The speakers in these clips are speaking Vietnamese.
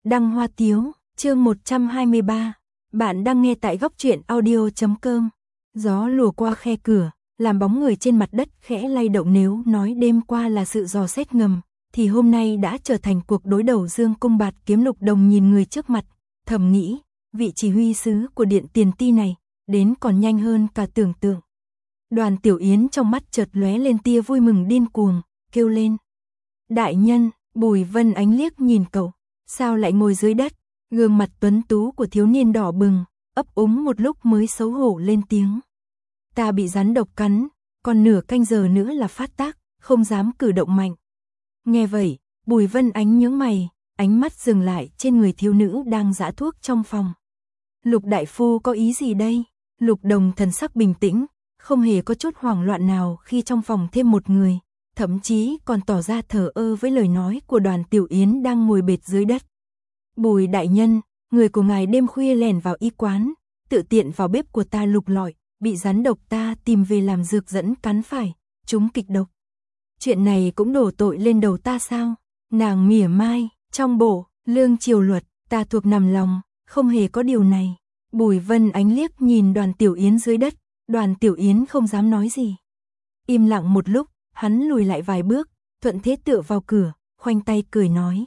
Đăng Hoa Tiếu, chương 123. Bạn đang nghe tại góc truyện audio.com. Gió lùa qua khe cửa, làm bóng người trên mặt đất khẽ lay động. Nếu nói đêm qua là sự dò xét ngầm, thì hôm nay đã trở thành cuộc đối đầu dương cung bạt kiếm. Lục Đồng nhìn người trước mặt, thầm nghĩ, vị chỉ huy sứ của Điện Tiền Ti này, đến còn nhanh hơn cả tưởng tượng. Đoàn Tiểu Yến trong mắt chợt lóe lên tia vui mừng điên cuồng, kêu lên. Đại nhân, Bùi Vân Ánh liếc nhìn cậu, sao lại ngồi dưới đất? Gương mặt tuấn tú của thiếu niên đỏ bừng, ấp úng một lúc mới xấu hổ lên tiếng. Ta bị rắn độc cắn, còn nửa canh giờ nữa là phát tác, không dám cử động mạnh. Nghe vậy, Bùi Vân Ánh nhướng mày, ánh mắt dừng lại trên người thiếu nữ đang giã thuốc trong phòng. Lục đại phu có ý gì đây? Lục Đồng thần sắc bình tĩnh, không hề có chút hoảng loạn nào khi trong phòng thêm một người, thậm chí còn tỏ ra thờ ơ với lời nói của Đoàn Tiểu Yến đang ngồi bệt dưới đất. Bùi đại nhân, người của ngài đêm khuya lẻn vào y quán, tự tiện vào bếp của ta lục lọi, bị rắn độc ta tìm về làm dược dẫn cắn phải, trúng kịch độc. Chuyện này cũng đổ tội lên đầu ta sao? Nàng mỉa mai, trong bộ, lương triều luật, ta thuộc nằm lòng, không hề có điều này. Bùi Vân Ánh liếc nhìn Đoàn Tiểu Yến dưới đất, Đoàn Tiểu Yến không dám nói gì. Im lặng một lúc, hắn lùi lại vài bước, thuận thế tựa vào cửa, khoanh tay cười nói.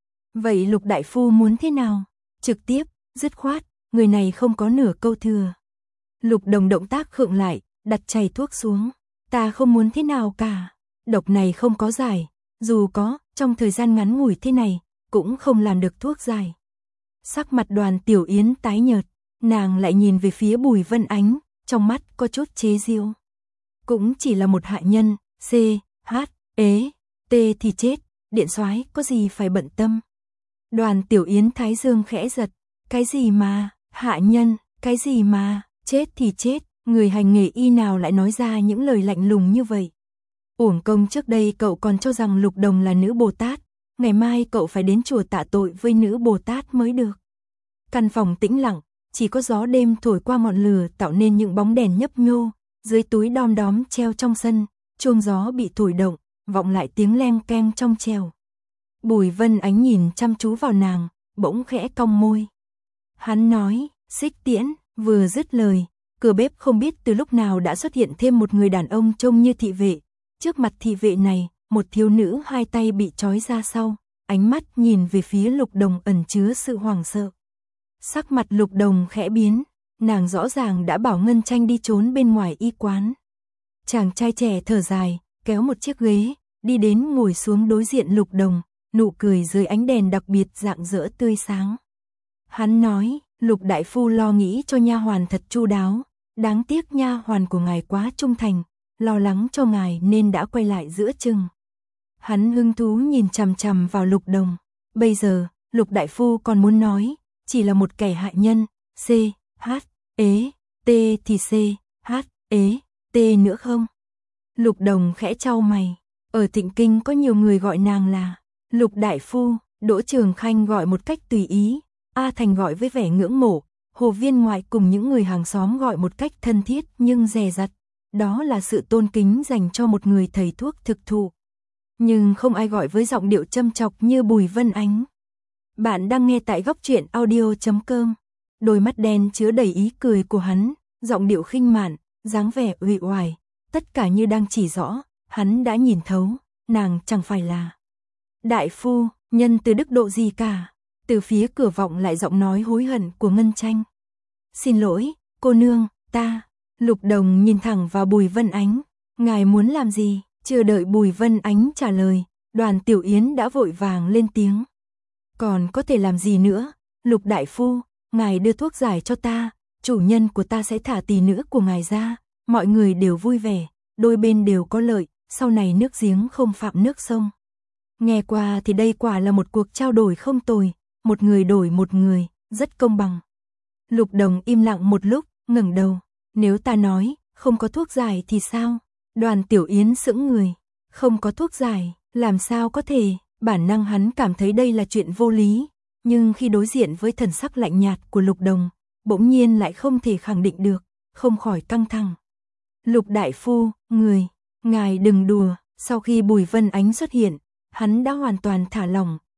Vậy Lục đại phu muốn thế nào? Trực tiếp, dứt khoát, người này không có nửa câu thừa. Lục Đồng động tác khựng lại, đặt chày thuốc xuống. Ta không muốn thế nào cả. Độc này không có giải, dù có, trong thời gian ngắn ngủi thế này, cũng không làm được thuốc giải. Sắc mặt Đoàn Tiểu Yến tái nhợt, nàng lại nhìn về phía Bùi Vân Ánh, trong mắt có chút chế giễu. Cũng chỉ là một hạ nhân, C, H, ế, T thì chết, điện soái có gì phải bận tâm. Đoàn Tiểu Yến thái dương khẽ giật, cái gì mà, hạ nhân, cái gì mà, chết thì chết, người hành nghề y nào lại nói ra những lời lạnh lùng như vậy. Uổng công trước đây cậu còn cho rằng Lục Đồng là nữ Bồ Tát, ngày mai cậu phải đến chùa tạ tội với nữ Bồ Tát mới được. Căn phòng tĩnh lặng, chỉ có gió đêm thổi qua ngọn lửa tạo nên những bóng đèn nhấp nhô, dưới túi đom đóm treo trong sân, chuông gió bị thổi động, vọng lại tiếng leng keng trong trèo. Bùi Vân Ánh nhìn chăm chú vào nàng, bỗng khẽ cong môi. Hắn nói, xích tiễn, vừa dứt lời, cửa bếp không biết từ lúc nào đã xuất hiện thêm một người đàn ông trông như thị vệ. Trước mặt thị vệ này, một thiếu nữ hai tay bị trói ra sau, ánh mắt nhìn về phía Lục Đồng ẩn chứa sự hoảng sợ. Sắc mặt Lục Đồng khẽ biến, nàng rõ ràng đã bảo Ngân Tranh đi trốn bên ngoài y quán. Chàng trai trẻ thở dài, kéo một chiếc ghế, đi đến ngồi xuống đối diện Lục Đồng, nụ cười dưới ánh đèn đặc biệt rạng rỡ tươi sáng. Hắn nói, Lục đại phu lo nghĩ cho nha hoàn thật chu đáo, đáng tiếc nha hoàn của ngài quá trung thành, lo lắng cho ngài nên đã quay lại giữa chừng. Hắn hứng thú nhìn chằm chằm vào Lục Đồng, bây giờ, Lục đại phu còn muốn nói, chỉ là một kẻ hại nhân, C, H, ế, T thì C, H, ế, T nữa không? Lục Đồng khẽ chau mày, ở Thịnh Kinh có nhiều người gọi nàng là Lục đại phu, Đỗ Trường Khanh gọi một cách tùy ý, A Thành gọi với vẻ ngưỡng mộ, Hồ Viên Ngoại cùng những người hàng xóm gọi một cách thân thiết nhưng dè dặt. Đó là sự tôn kính dành cho một người thầy thuốc thực thụ. Nhưng không ai gọi với giọng điệu châm chọc như Bùi Vân Ánh. Bạn đang nghe tại góc truyện audio.com. Đôi mắt đen chứa đầy ý cười của hắn, giọng điệu khinh mạn, dáng vẻ uể oải, tất cả như đang chỉ rõ, hắn đã nhìn thấu, nàng chẳng phải là đại phu, nhân từ đức độ gì cả. Từ phía cửa vọng lại giọng nói hối hận của Ngân Tranh. Xin lỗi, cô nương, ta. Lục Đồng nhìn thẳng vào Bùi Vân Ánh. Ngài muốn làm gì? Chưa đợi Bùi Vân Ánh trả lời, Đoàn Tiểu Yến đã vội vàng lên tiếng. Còn có thể làm gì nữa? Lục đại phu, ngài đưa thuốc giải cho ta, chủ nhân của ta sẽ thả tỷ nữ của ngài ra, mọi người đều vui vẻ, đôi bên đều có lợi, sau này nước giếng không phạm nước sông. Nghe qua thì đây quả là một cuộc trao đổi không tồi, một người đổi một người, rất công bằng. Lục Đồng im lặng một lúc, ngẩng đầu. Nếu ta nói, không có thuốc giải thì sao? Đoàn Tiểu Yến sững người. Không có thuốc giải, làm sao có thể? Bản năng hắn cảm thấy đây là chuyện vô lý. Nhưng khi đối diện với thần sắc lạnh nhạt của Lục Đồng, bỗng nhiên lại không thể khẳng định được, không khỏi căng thẳng. Lục đại phu, ngài đừng đùa. Sau khi Bùi Vân Ánh xuất hiện, hắn đã hoàn toàn thả lỏng,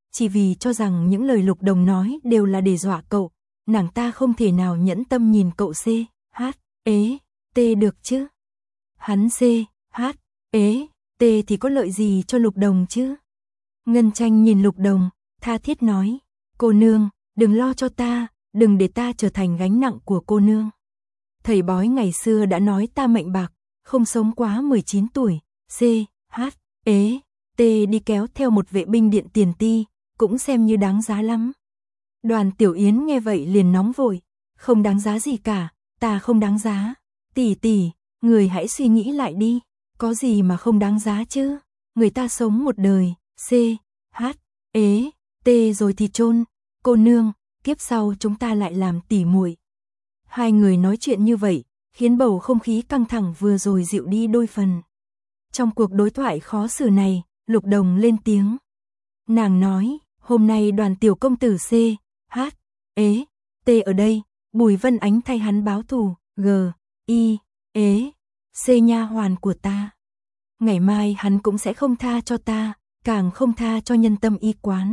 chỉ vì cho rằng những lời Lục Đồng nói đều là để dọa cậu, nàng ta không thể nào nhẫn tâm nhìn cậu C, H, ế, T được chứ. Hắn C, H, ế, T thì có lợi gì cho Lục Đồng chứ? Ngân Tranh nhìn Lục Đồng, tha thiết nói, cô nương, đừng lo cho ta, đừng để ta trở thành gánh nặng của cô nương. Thầy bói ngày xưa đã nói ta mệnh bạc, không sống quá 19 tuổi, C, H, ế, T đi kéo theo một vệ binh điện tiền ti, cũng xem như đáng giá lắm. Đoàn Tiểu Yến nghe vậy liền nóng vội, không đáng giá gì cả, ta không đáng giá. Tỷ tỷ, người hãy suy nghĩ lại đi, có gì mà không đáng giá chứ? Người ta sống một đời, C, H, ế, T rồi thì chôn. Cô nương, kiếp sau chúng ta lại làm tỉ muội. Hai người nói chuyện như vậy, khiến bầu không khí căng thẳng vừa rồi dịu đi đôi phần. Trong cuộc đối thoại khó xử này, Lục Đồng lên tiếng. Nàng nói, hôm nay Đoàn tiểu công tử C, H, ế, T ở đây, Bùi Vân Ánh thay hắn báo thù, G, I, ế, C nha hoàn của ta. Ngày mai hắn cũng sẽ không tha cho ta, càng không tha cho Nhân Tâm y quán.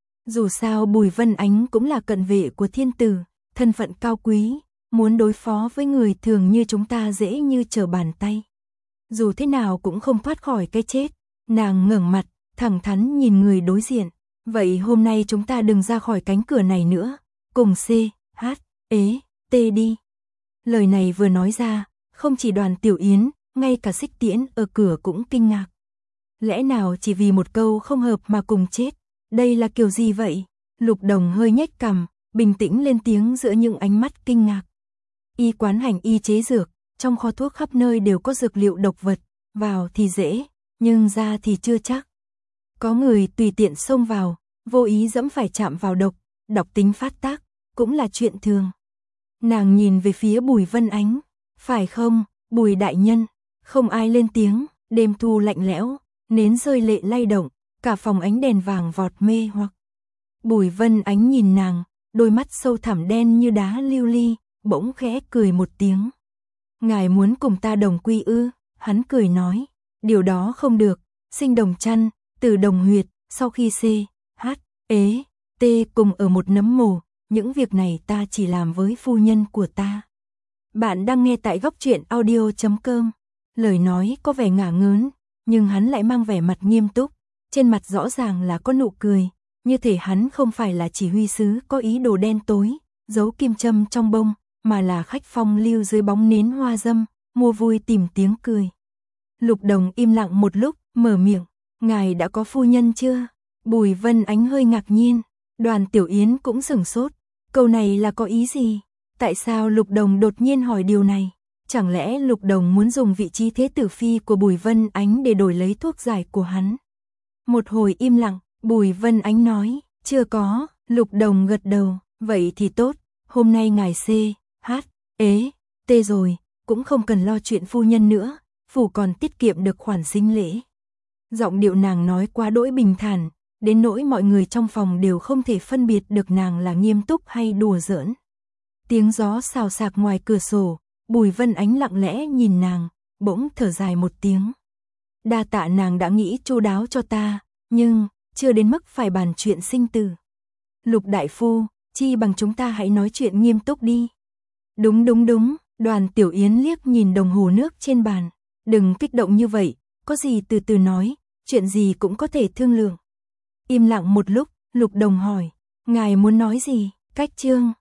Dù sao Bùi Vân Ánh cũng là cận vệ của thiên tử, thân phận cao quý, muốn đối phó với người thường như chúng ta dễ như trở bàn tay. Dù thế nào cũng không thoát khỏi cái chết. Nàng ngẩng mặt, thẳng thắn nhìn người đối diện. Vậy hôm nay chúng ta đừng ra khỏi cánh cửa này nữa, cùng C, H, ế, T đi. Lời này vừa nói ra, không chỉ Đoàn Tiểu Yến, ngay cả Xích Tiễn ở cửa cũng kinh ngạc. Lẽ nào chỉ vì một câu không hợp mà cùng chết? Đây là kiểu gì vậy? Lục Đồng hơi nhếch cằm, bình tĩnh lên tiếng giữa những ánh mắt kinh ngạc. Y quán hành y chế dược, trong kho thuốc khắp nơi đều có dược liệu độc vật, vào thì dễ, nhưng ra thì chưa chắc. Có người tùy tiện xông vào, vô ý dẫm phải chạm vào độc, độc tính phát tác, cũng là chuyện thường. Nàng nhìn về phía Bùi Vân Ánh, phải không, Bùi đại nhân? Không ai lên tiếng, đêm thu lạnh lẽo, nến rơi lệ lay động, cả phòng ánh đèn vàng vọt mê hoặc. Bùi Vân Ánh nhìn nàng, đôi mắt sâu thẳm đen như đá lưu ly, bỗng khẽ cười một tiếng. Ngài muốn cùng ta đồng quy ư? Hắn cười nói, điều đó không được, sinh đồng chăn, tử đồng huyệt, sau khi C, H, ế, T cùng ở một nấm mồ, những việc này ta chỉ làm với phu nhân của ta. Bạn đang nghe tại góc truyện audio.com. Lời nói có vẻ ngả ngớn, nhưng hắn lại mang vẻ mặt nghiêm túc, trên mặt rõ ràng là có nụ cười, như thể hắn không phải là chỉ huy sứ có ý đồ đen tối, giấu kim châm trong bông, mà là khách phong lưu dưới bóng nến hoa dâm, mua vui tìm tiếng cười. Lục Đồng im lặng một lúc, mở miệng, ngài đã có phu nhân chưa? Bùi Vân Ánh hơi ngạc nhiên, Đoàn Tiểu Yến cũng sửng sốt, câu này là có ý gì? Tại sao Lục Đồng đột nhiên hỏi điều này? Chẳng lẽ Lục Đồng muốn dùng vị trí thế tử phi của Bùi Vân Ánh để đổi lấy thuốc giải của hắn? Một hồi im lặng, Bùi Vân Ánh nói, chưa có. Lục Đồng gật đầu, vậy thì tốt, hôm nay ngài C, H, ế, T rồi, cũng không cần lo chuyện phu nhân nữa, phủ còn tiết kiệm được khoản sinh lễ. Giọng điệu nàng nói quá đỗi bình thản, đến nỗi mọi người trong phòng đều không thể phân biệt được nàng là nghiêm túc hay đùa giỡn. Tiếng gió xào xạc ngoài cửa sổ, Bùi Vân Ánh lặng lẽ nhìn nàng, bỗng thở dài một tiếng. Đa tạ nàng đã nghĩ chu đáo cho ta, nhưng chưa đến mức phải bàn chuyện sinh tử. Lục đại phu, chi bằng chúng ta hãy nói chuyện nghiêm túc đi. Đúng, Đoàn Tiểu Yến liếc nhìn đồng hồ nước trên bàn, đừng kích động như vậy, có gì từ từ nói, chuyện gì cũng có thể thương lượng. Im lặng một lúc, Lục Đồng hỏi, ngài muốn nói gì? Cách chương